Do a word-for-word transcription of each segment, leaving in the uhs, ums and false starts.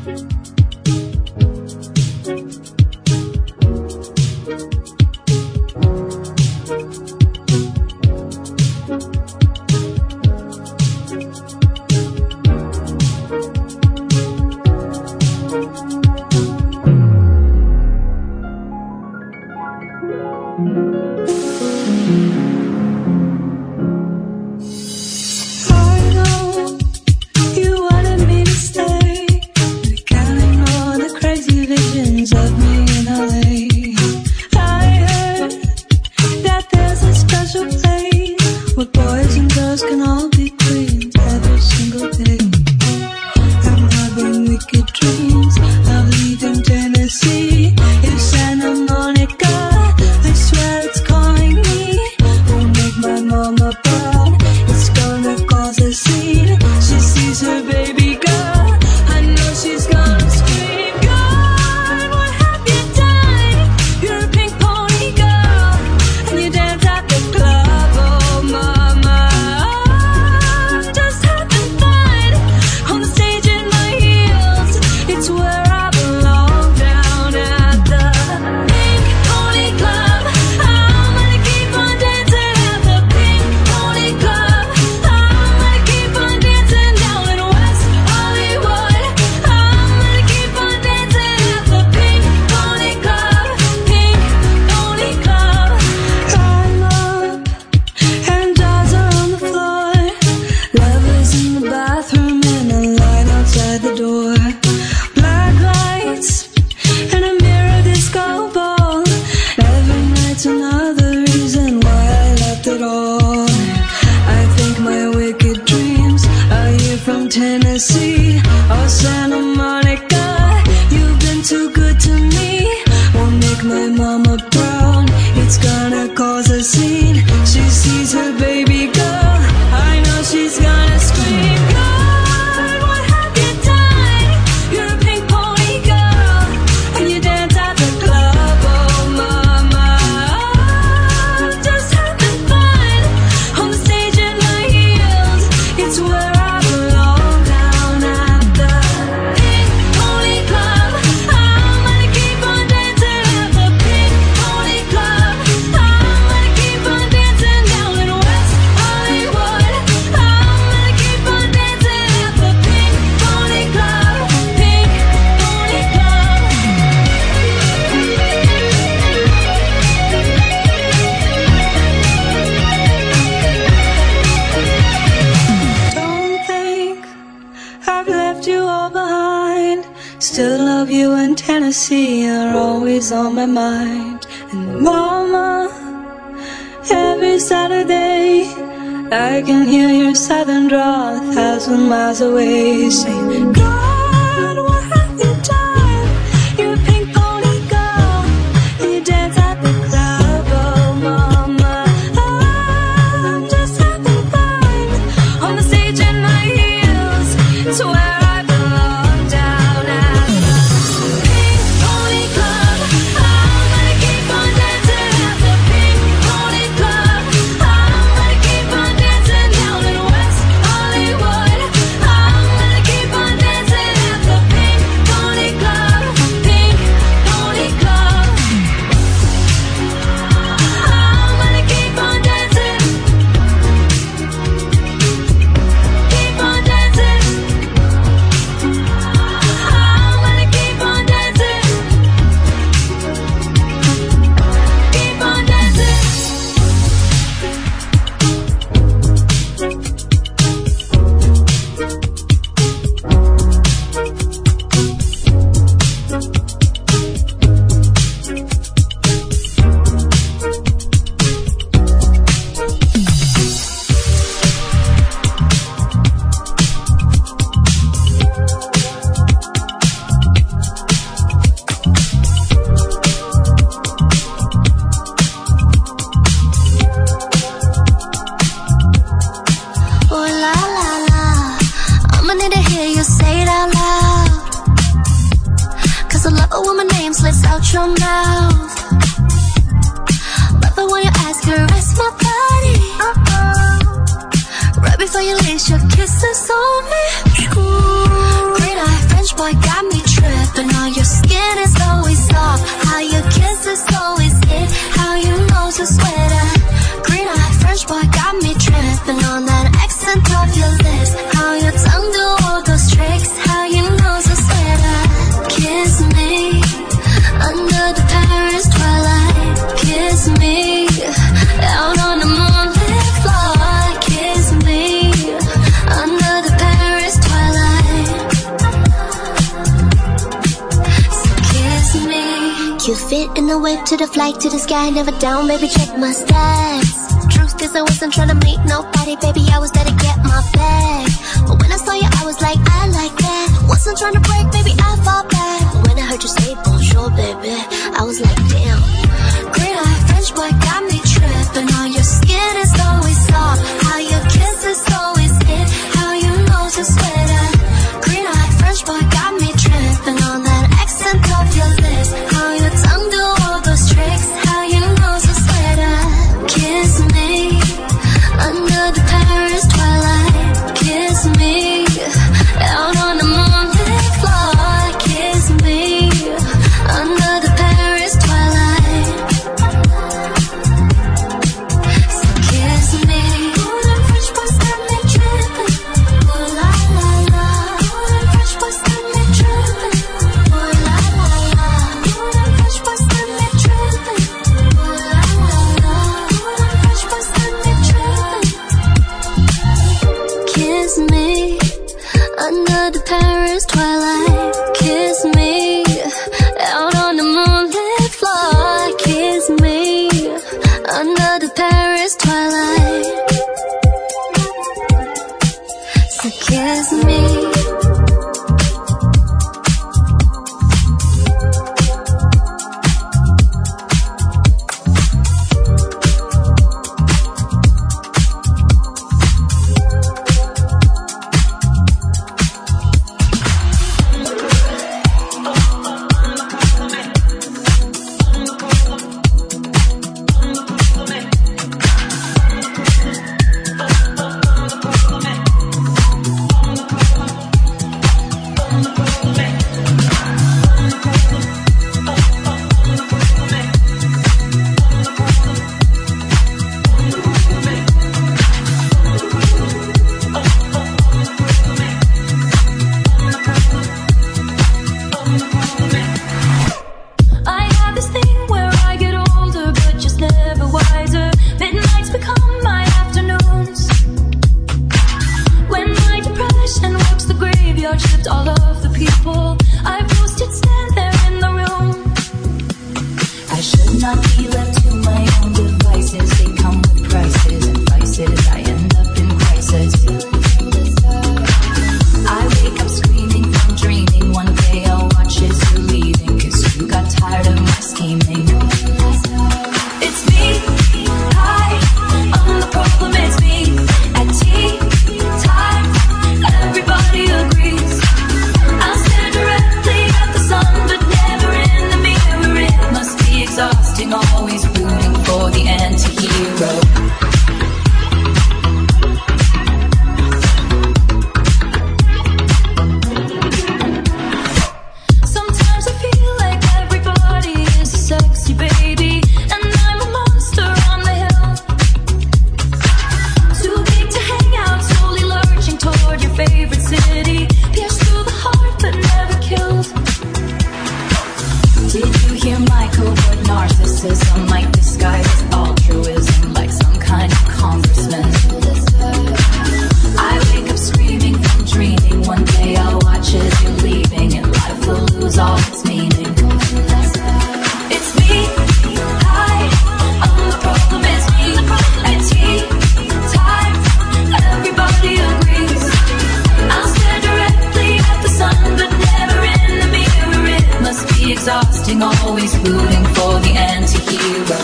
On my mind. And mama, every Saturday I can hear your southern drawl a thousand miles away, saying, God, what have you done? You're a pink pony girl, and you dance at the club. Oh mama, I'm just having fun on the stage in my heels. It's where I belong, down at the Pink Pony Club. Your mouth, love it when you ask her, rest my body. Uh-oh. Right before you leave, your kisses on me. Ooh, green eye French boy got me In the wave to the flight to the sky, never down, baby, check my stats. Truth is I wasn't tryna meet nobody, baby, I was there to get my bag. But when I saw you, I was like, I like that. Wasn't tryna break, baby, I fall back. But when I heard you say bonjour, baby, I was like, damn. Green-eyed French boy got me tripping. How your skin is always soft, how your kiss is always hit, how your nose is sweater. Green-eyed French boy got me tripping on that accent of your lips, how your tongue do all those tricks, how your nose is sweater. Kiss me under the Paris twilight. Kiss me out on the moonlit floor. Kiss me under the Paris twilight. So kiss me. Ooh, them French boys got me tripping. Ooh la la la. Ooh, them French boys got me tripping. Ooh la la la. Ooh, them French boys got me tripping. Ooh la la la. Ooh, them French boys got me tripping. Kiss me under the Paris twilight. Kiss me out on the moonlit floor. Kiss me under the Paris twilight. So kiss me. Always rooting for the anti-hero.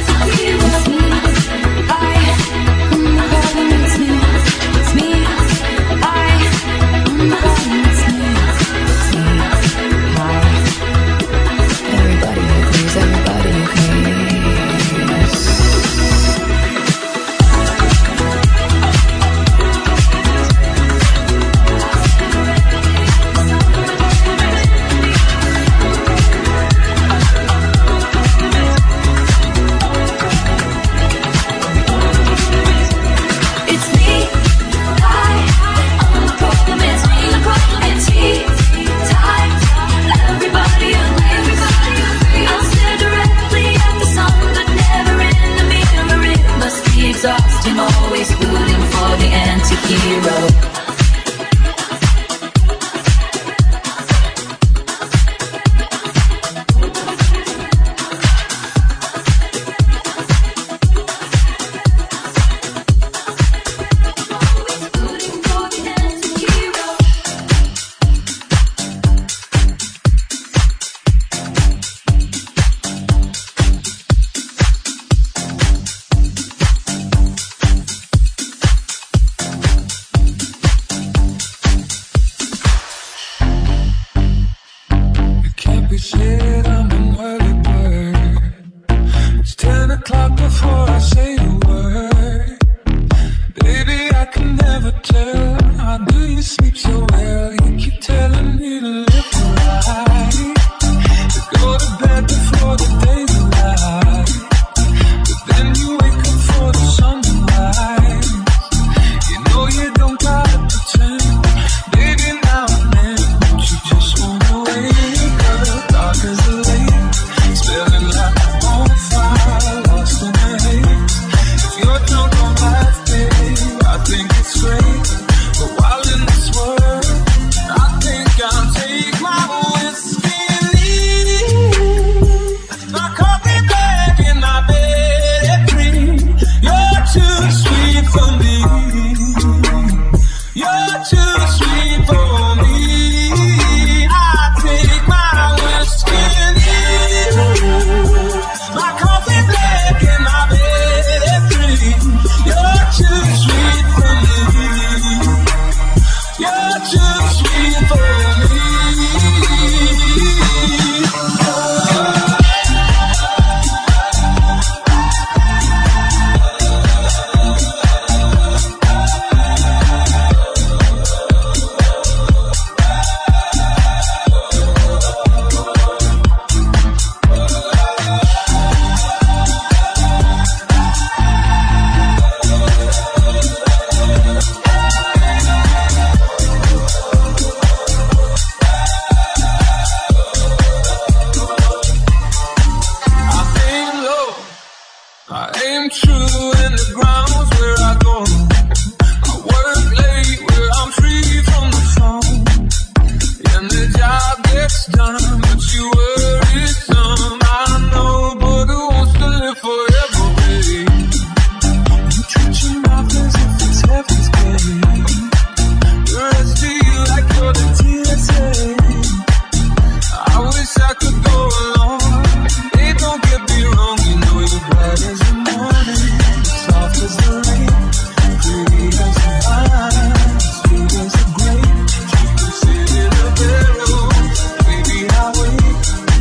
It's me. before I say a word. Baby, I can never tell. How do you sleep so well? You keep telling me to live right, to go to bed before the day's light. But then you wake up for the sunrise. You know you don't gotta pretend. Baby, now and then, don't you just wanna wake up? Dark as the lake, spilling like a bonfire, lost in the haze. If you're drunk on life, babe, I think it's great. But while in this world, I think I'll take my whiskey and leave. My coffee black in my bed dream. You're too sweet for me. You're too sweet for me. I take my whiskey and leave. My coffee black in my bed dream. You're too sweet for me. You're too sweet for me. I aim true in the grounds where I go. I work late where I'm free from the phone. And the job gets done, but you worry some. I know, but who wants to live forever, babe? You treat your mouth as if it's heaven's gate. The rest of you like you're the T S A. I wish I could go along. Hey, don't get me wrong, you know you're bright as the morning, soft as the rain, pretty as the vine, sweet as the grape. You can sit in a barrel, baby, I'll wait.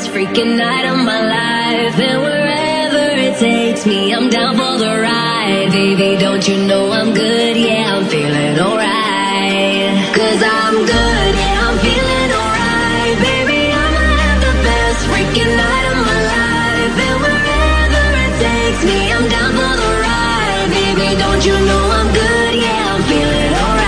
best freaking night of my life. And wherever it takes me, I'm down for the ride. Baby, don't you know I'm good? Yeah, I'm feeling alright. Cause I'm good, yeah, I'm feeling alright. Baby, I'ma have the best freaking night of my life. And wherever it takes me, I'm down for the ride. Baby, don't you know I'm good? Yeah, I'm feeling alright.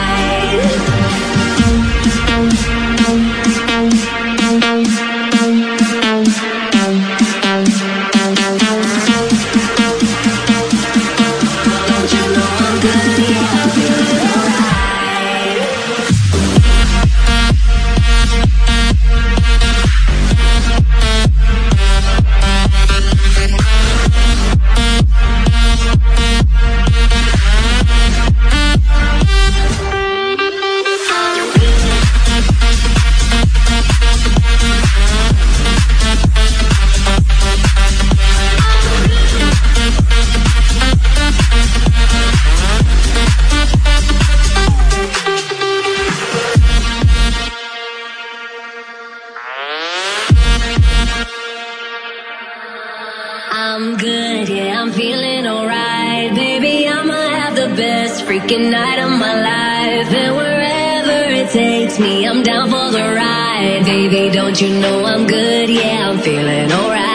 I'm good, yeah, I'm feeling alright. Baby, I'ma have the best freaking night of my life. And wherever it takes me, I'm down for the ride. Baby, don't you know I'm good? Yeah, I'm feeling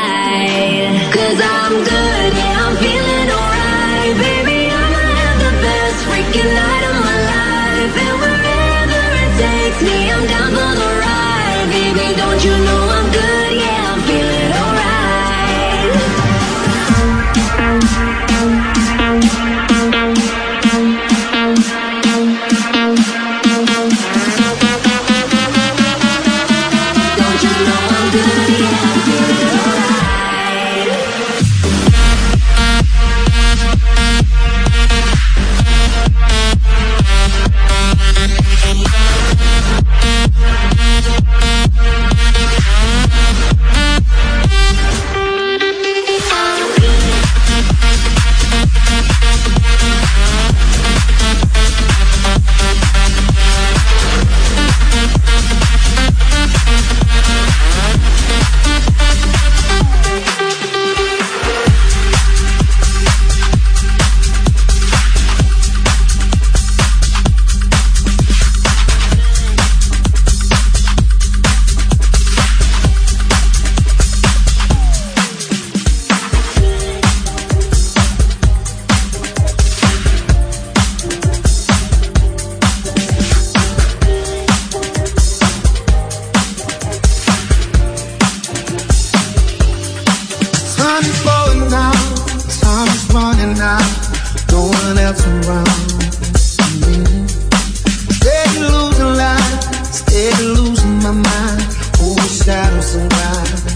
alright. Cause I'm good, yeah, I'm feeling alright. Baby, I'ma have the best freaking night of my life. And wherever it takes me, I'm down for the ride. Baby, don't you know I'm good? Yeah, I'm feeling alright. Steady losing my mind, overshadows and wide.